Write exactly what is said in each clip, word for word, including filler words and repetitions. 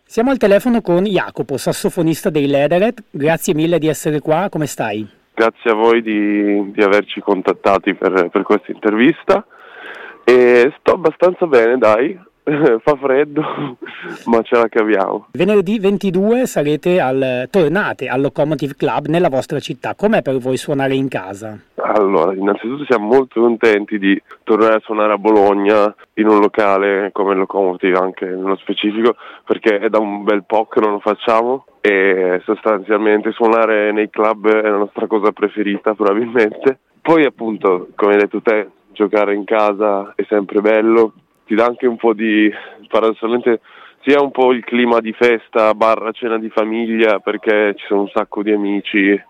Siamo al telefono con Jacopo, sassofonista dei Leatherhead. Grazie mille di essere qua, come stai? Grazie a voi di, di averci contattati per, per questa intervista. E sto abbastanza bene, dai, fa freddo, ma ce la caviamo. Venerdì ventidue sarete al, tornate al Locomotive Club nella vostra città. Com'è per voi suonare in casa? Allora, innanzitutto siamo molto contenti di tornare a suonare a Bologna in un locale come il Locomotive, anche nello specifico, perché è da un bel po' che non lo facciamo e sostanzialmente suonare nei club è la nostra cosa preferita probabilmente. Poi appunto, come hai detto te, giocare in casa è sempre bello, ti dà anche un po' di, paradossalmente, sia un po' il clima di festa barra cena di famiglia, perché ci sono un sacco di amici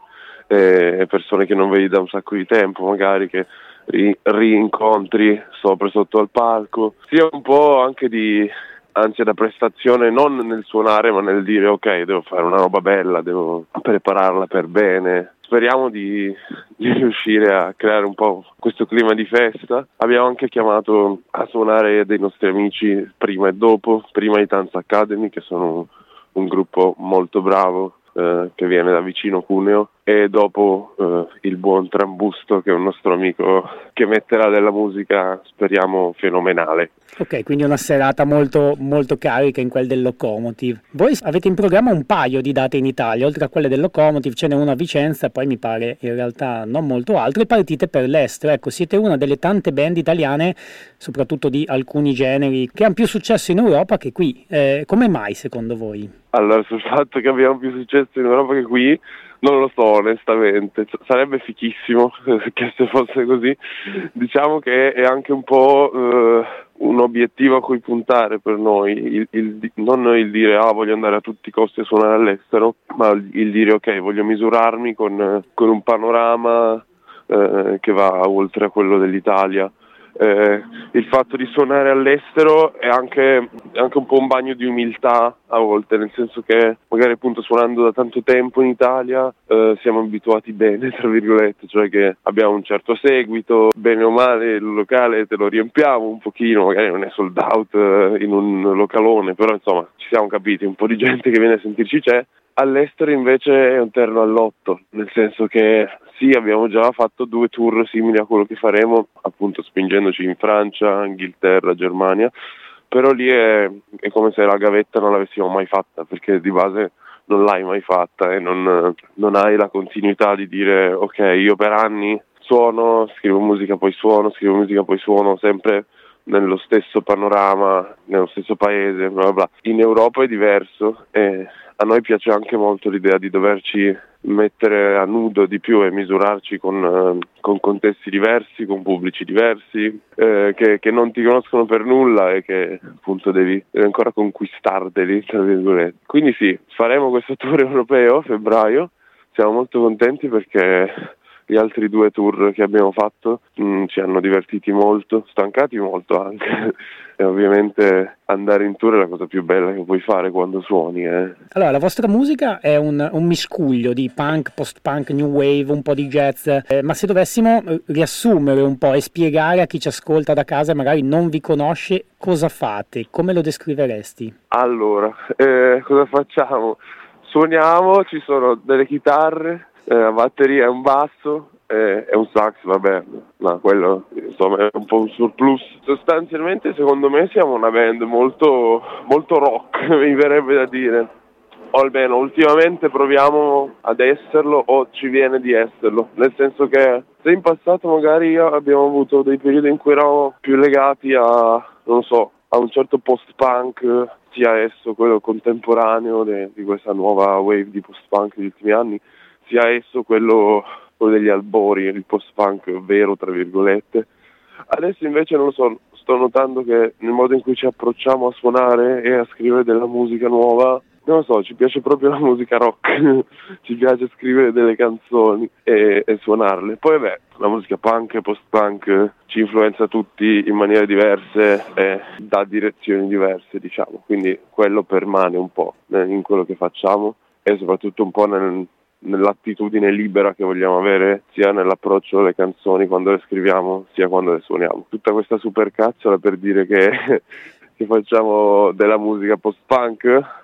e persone che non vedi da un sacco di tempo, magari che ri- rincontri sopra e sotto al palco, sia un po' anche di ansia da prestazione, non nel suonare ma nel dire ok, devo fare una roba bella, devo prepararla per bene. Speriamo di, di riuscire a creare un po' questo clima di festa. Abbiamo anche chiamato a suonare dei nostri amici prima e dopo, prima i Tanz Academy, che sono un gruppo molto bravo eh, che viene da vicino Cuneo, e dopo eh, il buon Trambusto, che è un nostro amico che metterà della musica, speriamo, fenomenale. Ok, quindi una serata molto, molto carica in quel del Locomotive. Voi avete in programma un paio di date in Italia, oltre a quelle del Locomotive ce n'è una a Vicenza, poi mi pare in realtà non molto altro, e partite per l'estero. Ecco, siete una delle tante band italiane, soprattutto di alcuni generi, che hanno più successo in Europa che qui. Eh, come mai secondo voi? Allora, sul fatto che abbiamo più successo in Europa che qui, non lo so onestamente, sarebbe fichissimo che se fosse così. Diciamo che è anche un po' eh, un obiettivo a cui puntare per noi, il, il, non il dire ah voglio andare a tutti i costi a suonare all'estero, ma il dire ok, voglio misurarmi con, con un panorama eh, che va oltre a quello dell'Italia. Eh, il fatto di suonare all'estero è anche, è anche un po' un bagno di umiltà a volte, nel senso che magari appunto suonando da tanto tempo in Italia eh, siamo abituati bene, tra virgolette, cioè che abbiamo un certo seguito, bene o male il locale te lo riempiamo un pochino, magari non è sold out eh, in un localone, però insomma ci siamo capiti, un po' di gente che viene a sentirci c'è. All'estero invece è un terno all'otto, nel senso che sì, abbiamo già fatto due tour simili a quello che faremo, appunto spingendoci in Francia, Inghilterra, Germania, però lì è, è come se la gavetta non l'avessimo mai fatta, perché di base non l'hai mai fatta e non, non hai la continuità di dire ok, io per anni suono, scrivo musica poi suono, scrivo musica poi suono, sempre nello stesso panorama, nello stesso paese, bla bla bla. In Europa è diverso e a noi piace anche molto l'idea di doverci mettere a nudo di più e misurarci con, eh, con contesti diversi, con pubblici diversi, eh, che, che non ti conoscono per nulla e che appunto devi, devi ancora conquistarteli, tra virgolette. Quindi sì, faremo questo tour europeo a febbraio, siamo molto contenti perché gli altri due tour che abbiamo fatto mh, ci hanno divertiti molto, stancati molto anche. E ovviamente andare in tour è la cosa più bella che puoi fare quando suoni. Eh. Allora, la vostra musica è un, un miscuglio di punk, post-punk, new wave, un po' di jazz, eh, ma se dovessimo riassumere un po' e spiegare a chi ci ascolta da casa e magari non vi conosce cosa fate, come lo descriveresti? Allora, eh, cosa facciamo? Suoniamo, ci sono delle chitarre, eh, la batteria è un basso e eh, un sax, vabbè, ma quello insomma è un po' un surplus. Sostanzialmente secondo me siamo una band molto, molto rock, mi verrebbe da dire, o almeno ultimamente proviamo ad esserlo o ci viene di esserlo, nel senso che se in passato magari abbiamo avuto dei periodi in cui eravamo più legati a, non so, a un certo post-punk, sia esso quello contemporaneo de, di questa nuova wave di post-punk degli ultimi anni, sia esso quello, quello degli albori, il post-punk vero, tra virgolette. Adesso invece non lo so, sto notando che nel modo in cui ci approcciamo a suonare e a scrivere della musica nuova, non lo so, ci piace proprio la musica rock, ci piace scrivere delle canzoni e, e suonarle. Poi beh, la musica punk e post-punk ci influenza tutti in maniere diverse e da direzioni diverse, diciamo. Quindi quello permane un po' in quello che facciamo e soprattutto un po' nel, nell'attitudine libera che vogliamo avere sia nell'approccio alle canzoni quando le scriviamo sia quando le suoniamo. Tutta questa supercazzola per dire che, che facciamo della musica post-punk.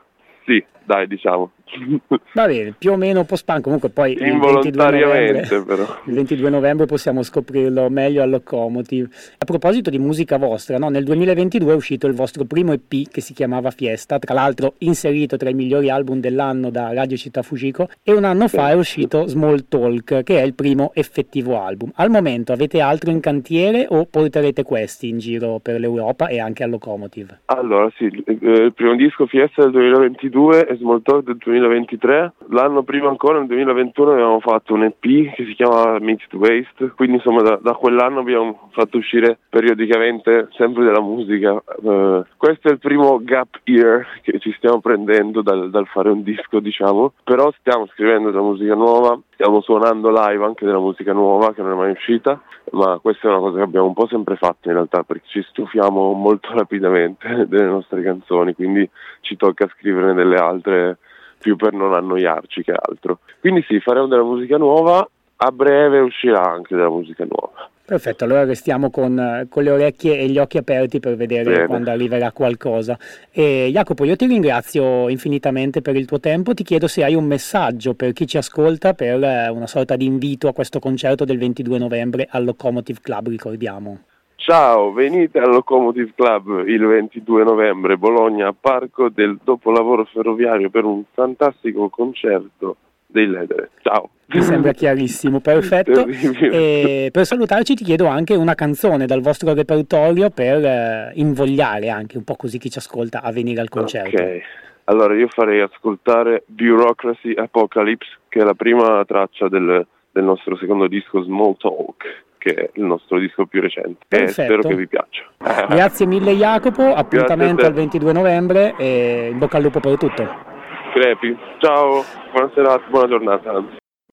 Sì, dai, diciamo. Va bene, più o meno post-punk, comunque poi il ventidue involontariamente novembre, però. il ventidue novembre possiamo scoprirlo meglio al Locomotive. A proposito di musica vostra, no? Nel duemilaventidue è uscito il vostro primo E P che si chiamava Fiesta, tra l'altro inserito tra i migliori album dell'anno da Radio Città Fujiko, e un anno fa è uscito Small Talk, che è il primo effettivo album. Al momento avete altro in cantiere o porterete questi in giro per l'Europa e anche al Locomotive? Allora sì, il primo disco Fiesta del duemilaventidue e Small Talk del duemilaventitré. L'anno prima ancora, nel duemilaventuno, avevamo fatto un E P che si chiama Mixed Waste, quindi insomma da, da quell'anno abbiamo fatto uscire periodicamente sempre della musica. Uh, questo è il primo gap year che ci stiamo prendendo dal, dal fare un disco, diciamo, però stiamo scrivendo della musica nuova, stiamo suonando live anche della musica nuova che non è mai uscita, ma questa è una cosa che abbiamo un po' sempre fatto in realtà, perché ci stufiamo molto rapidamente delle nostre canzoni, quindi ci tocca scriverne delle altre più per non annoiarci che altro. Quindi sì, faremo della musica nuova, a breve uscirà anche della musica nuova. Perfetto, allora restiamo con, con le orecchie e gli occhi aperti per vedere Bene. quando arriverà qualcosa. E Jacopo, io ti ringrazio infinitamente per il tuo tempo, ti chiedo se hai un messaggio per chi ci ascolta per una sorta di invito a questo concerto del ventidue novembre al Locomotive Club, ricordiamo. Ciao, venite al Locomotive Club il ventidue novembre, Bologna, Parco del Dopolavoro Ferroviario, per un fantastico concerto dei Ledere. Ciao. Mi sembra chiarissimo, perfetto. E per salutarci ti chiedo anche una canzone dal vostro repertorio per eh, invogliare anche un po' così chi ci ascolta a venire al concerto. Ok, allora io farei ascoltare Bureaucracy Apocalypse, che è la prima traccia del, del nostro secondo disco Small Talk, che è il nostro disco più recente. E spero che vi piaccia. Grazie mille Jacopo, appuntamento al ventidue novembre e in bocca al lupo per tutto. Crepi, ciao, buona serata, buona giornata anzi.